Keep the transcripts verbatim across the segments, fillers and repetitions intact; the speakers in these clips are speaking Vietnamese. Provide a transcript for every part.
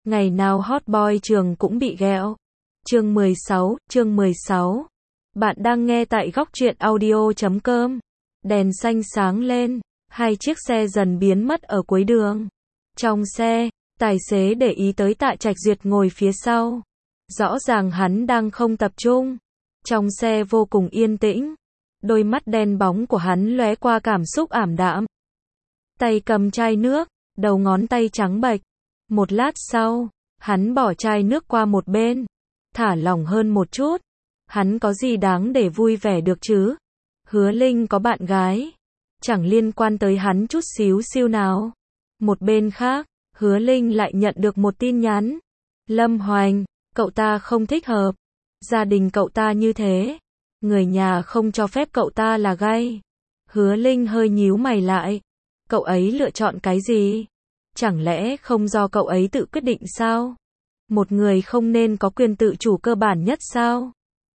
Ngày nào hot boy trường cũng bị ghẹo. Chương mười sáu, chương mười sáu. Bạn đang nghe tại góc truyện audio chấm com. Đèn xanh sáng lên, hai chiếc xe dần biến mất ở cuối đường. Trong xe, tài xế để ý tới Tạ Trạch Duyệt ngồi phía sau. Rõ ràng hắn đang không tập trung. Trong xe vô cùng yên tĩnh. Đôi mắt đen bóng của hắn lóe qua cảm xúc ảm đạm. Tay cầm chai nước, đầu ngón tay trắng bệch. Một lát sau, hắn bỏ chai nước qua một bên, thả lỏng hơn một chút. Hắn có gì đáng để vui vẻ được chứ? Hứa Linh có bạn gái, chẳng liên quan tới hắn chút xíu siêu nào. Một bên khác, Hứa Linh lại nhận được một tin nhắn. Lâm Hoành, cậu ta không thích hợp. Gia đình cậu ta như thế, người nhà không cho phép cậu ta là gay. Hứa Linh hơi nhíu mày lại. Cậu ấy lựa chọn cái gì? Chẳng lẽ không do cậu ấy tự quyết định sao? Một người không nên có quyền tự chủ cơ bản nhất sao?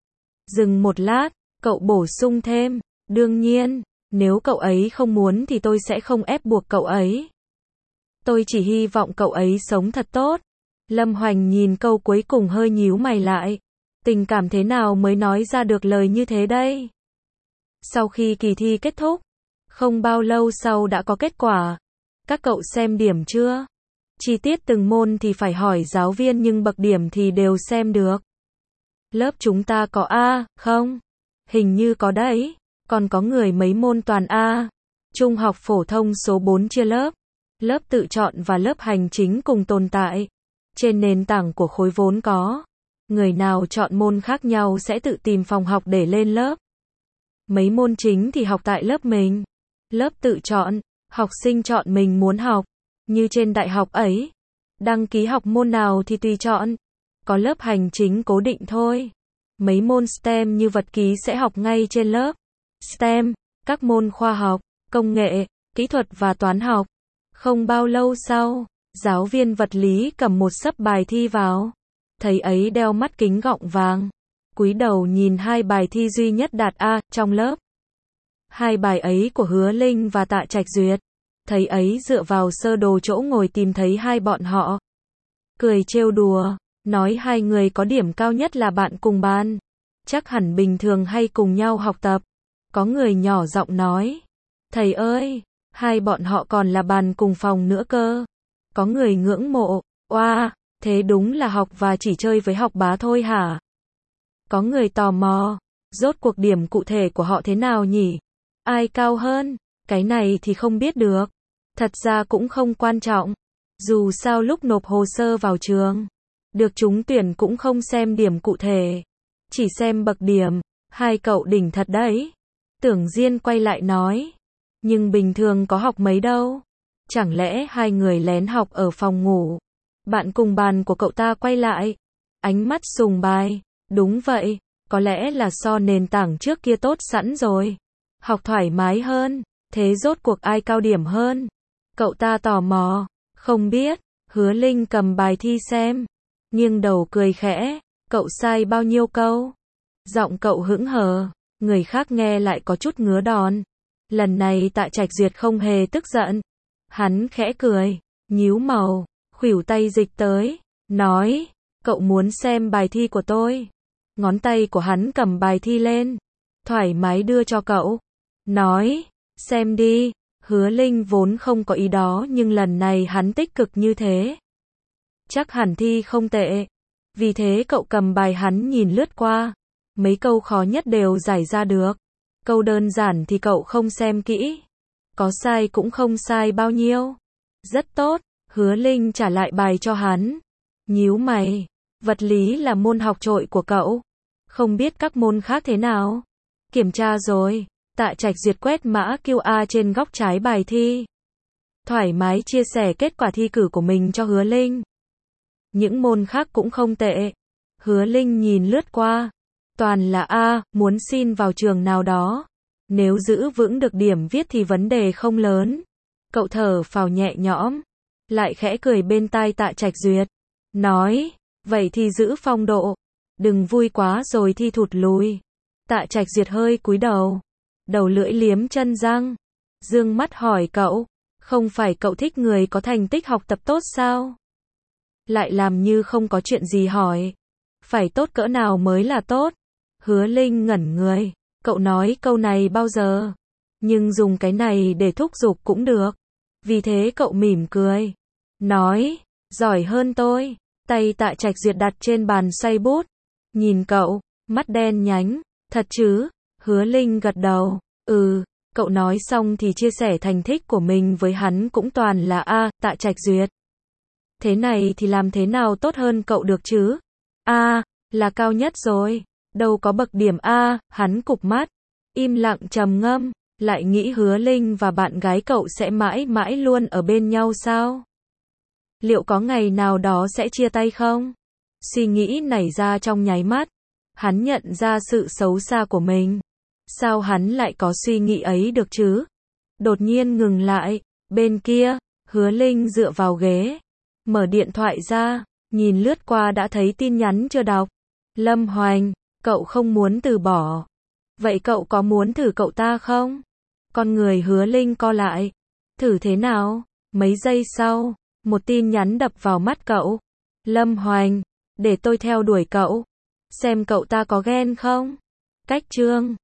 Dừng một lát, cậu bổ sung thêm, đương nhiên, nếu cậu ấy không muốn thì tôi sẽ không ép buộc cậu ấy. Tôi chỉ hy vọng cậu ấy sống thật tốt. Lâm Hoành nhìn câu cuối cùng hơi nhíu mày lại. Tình cảm thế nào mới nói ra được lời như thế đây? Sau khi kỳ thi kết thúc, không bao lâu sau đã có kết quả. Các cậu xem điểm chưa? Chi tiết từng môn thì phải hỏi giáo viên nhưng bậc điểm thì đều xem được. Lớp chúng ta có A, không? Hình như có đấy. Còn có người mấy môn toàn A. Trung học phổ thông số bốn chia lớp. Lớp tự chọn và lớp hành chính cùng tồn tại. Trên nền tảng của khối vốn có. Người nào chọn môn khác nhau sẽ tự tìm phòng học để lên lớp. Mấy môn chính thì học tại lớp mình. Lớp tự chọn, học sinh chọn mình muốn học. Như trên đại học ấy. Đăng ký học môn nào thì tùy chọn. Có lớp hành chính cố định thôi. Mấy môn STEM như vật lý sẽ học ngay trên lớp. STEM, các môn khoa học, công nghệ, kỹ thuật và toán học. Không bao lâu sau, giáo viên vật lý cầm một xấp bài thi vào. Thầy ấy đeo mắt kính gọng vàng. Cúi đầu nhìn hai bài thi duy nhất đạt A trong lớp. Hai bài ấy của Hứa Linh và Tạ Trạch Duyệt. Thầy ấy dựa vào sơ đồ chỗ ngồi tìm thấy hai bọn họ. Cười trêu đùa, nói hai người có điểm cao nhất là bạn cùng ban. Chắc hẳn bình thường hay cùng nhau học tập. Có người nhỏ giọng nói. Thầy ơi, hai bọn họ còn là bàn cùng phòng nữa cơ. Có người ngưỡng mộ. Oa, wow, thế đúng là học và chỉ chơi với học bá thôi hả? Có người tò mò. Rốt cuộc điểm cụ thể của họ thế nào nhỉ? Ai cao hơn? Cái này thì không biết được. Thật ra cũng không quan trọng. Dù sao lúc nộp hồ sơ vào trường, được trúng tuyển cũng không xem điểm cụ thể. Chỉ xem bậc điểm. Hai cậu đỉnh thật đấy. Tưởng Diên quay lại nói. Nhưng bình thường có học mấy đâu. Chẳng lẽ hai người lén học ở phòng ngủ? Bạn cùng bàn của cậu ta quay lại. Ánh mắt sùng bài. Đúng vậy. Có lẽ là so nền tảng trước kia tốt sẵn rồi. Học thoải mái hơn. Thế rốt cuộc ai cao điểm hơn? Cậu ta tò mò. Không biết. Hứa Linh cầm bài thi xem. Nghiêng đầu cười khẽ. Cậu sai bao nhiêu câu? Giọng cậu hững hờ. Người khác nghe lại có chút ngứa đòn. Lần này Tạ Trạch Duyệt không hề tức giận. Hắn khẽ cười. Nhíu màu. Khuỷu tay dịch tới. Nói. Cậu muốn xem bài thi của tôi. Ngón tay của hắn cầm bài thi lên. Thoải mái đưa cho cậu. Nói. Xem đi. Hứa Linh vốn không có ý đó nhưng lần này hắn tích cực như thế. Chắc hẳn thi không tệ. Vì thế cậu cầm bài hắn nhìn lướt qua. Mấy câu khó nhất đều giải ra được. Câu đơn giản thì cậu không xem kỹ. Có sai cũng không sai bao nhiêu. Rất tốt. Hứa Linh trả lại bài cho hắn. Nhíu mày. Vật lý là môn học trội của cậu. Không biết các môn khác thế nào. Kiểm tra rồi. Tạ Trạch Duyệt quét mã quy rờ trên góc trái bài thi. Thoải mái chia sẻ kết quả thi cử của mình cho Hứa Linh. Những môn khác cũng không tệ. Hứa Linh nhìn lướt qua. Toàn là A, muốn xin vào trường nào đó. Nếu giữ vững được điểm viết thì vấn đề không lớn. Cậu thở phào nhẹ nhõm. Lại khẽ cười bên tai Tạ Trạch Duyệt. Nói, vậy thì giữ phong độ. Đừng vui quá rồi thi thụt lùi. Tạ Trạch Duyệt hơi cúi đầu. Đầu lưỡi liếm chân răng. Dương mắt hỏi cậu. Không phải cậu thích người có thành tích học tập tốt sao? lại làm như không có chuyện gì hỏi. Phải tốt cỡ nào mới là tốt? Hứa Linh ngẩn người, cậu nói câu này bao giờ? Nhưng dùng cái này để thúc giục cũng được. Vì thế cậu mỉm cười, nói, giỏi hơn tôi. Tay Tạ Trạch Duyệt đặt trên bàn xoay bút, nhìn cậu, mắt đen nhánh, thật chứ? Hứa Linh gật đầu, ừ. Cậu nói xong thì chia sẻ thành tích của mình với hắn cũng toàn là A, Tạ Trạch Duyệt. Thế này thì làm thế nào tốt hơn cậu được chứ? A, là cao nhất rồi. Đâu có bậc điểm A, hắn cụp mắt, im lặng trầm ngâm, lại nghĩ Hứa Linh và bạn gái cậu sẽ mãi mãi luôn ở bên nhau sao? Liệu có ngày nào đó sẽ chia tay không? Suy nghĩ nảy ra trong nháy mắt, hắn nhận ra sự xấu xa của mình. Sao hắn lại có suy nghĩ ấy được chứ? Đột nhiên ngừng lại, bên kia, Hứa Linh dựa vào ghế, mở điện thoại ra, nhìn lướt qua đã thấy tin nhắn chưa đọc. Lâm Hoành, cậu không muốn từ bỏ. Vậy cậu có muốn thử cậu ta không? Con người Hứa Linh co lại. Thử thế nào? Mấy giây sau, một tin nhắn đập vào mắt cậu. Lâm Hoành, để tôi theo đuổi cậu. Xem cậu ta có ghen không? Cách chương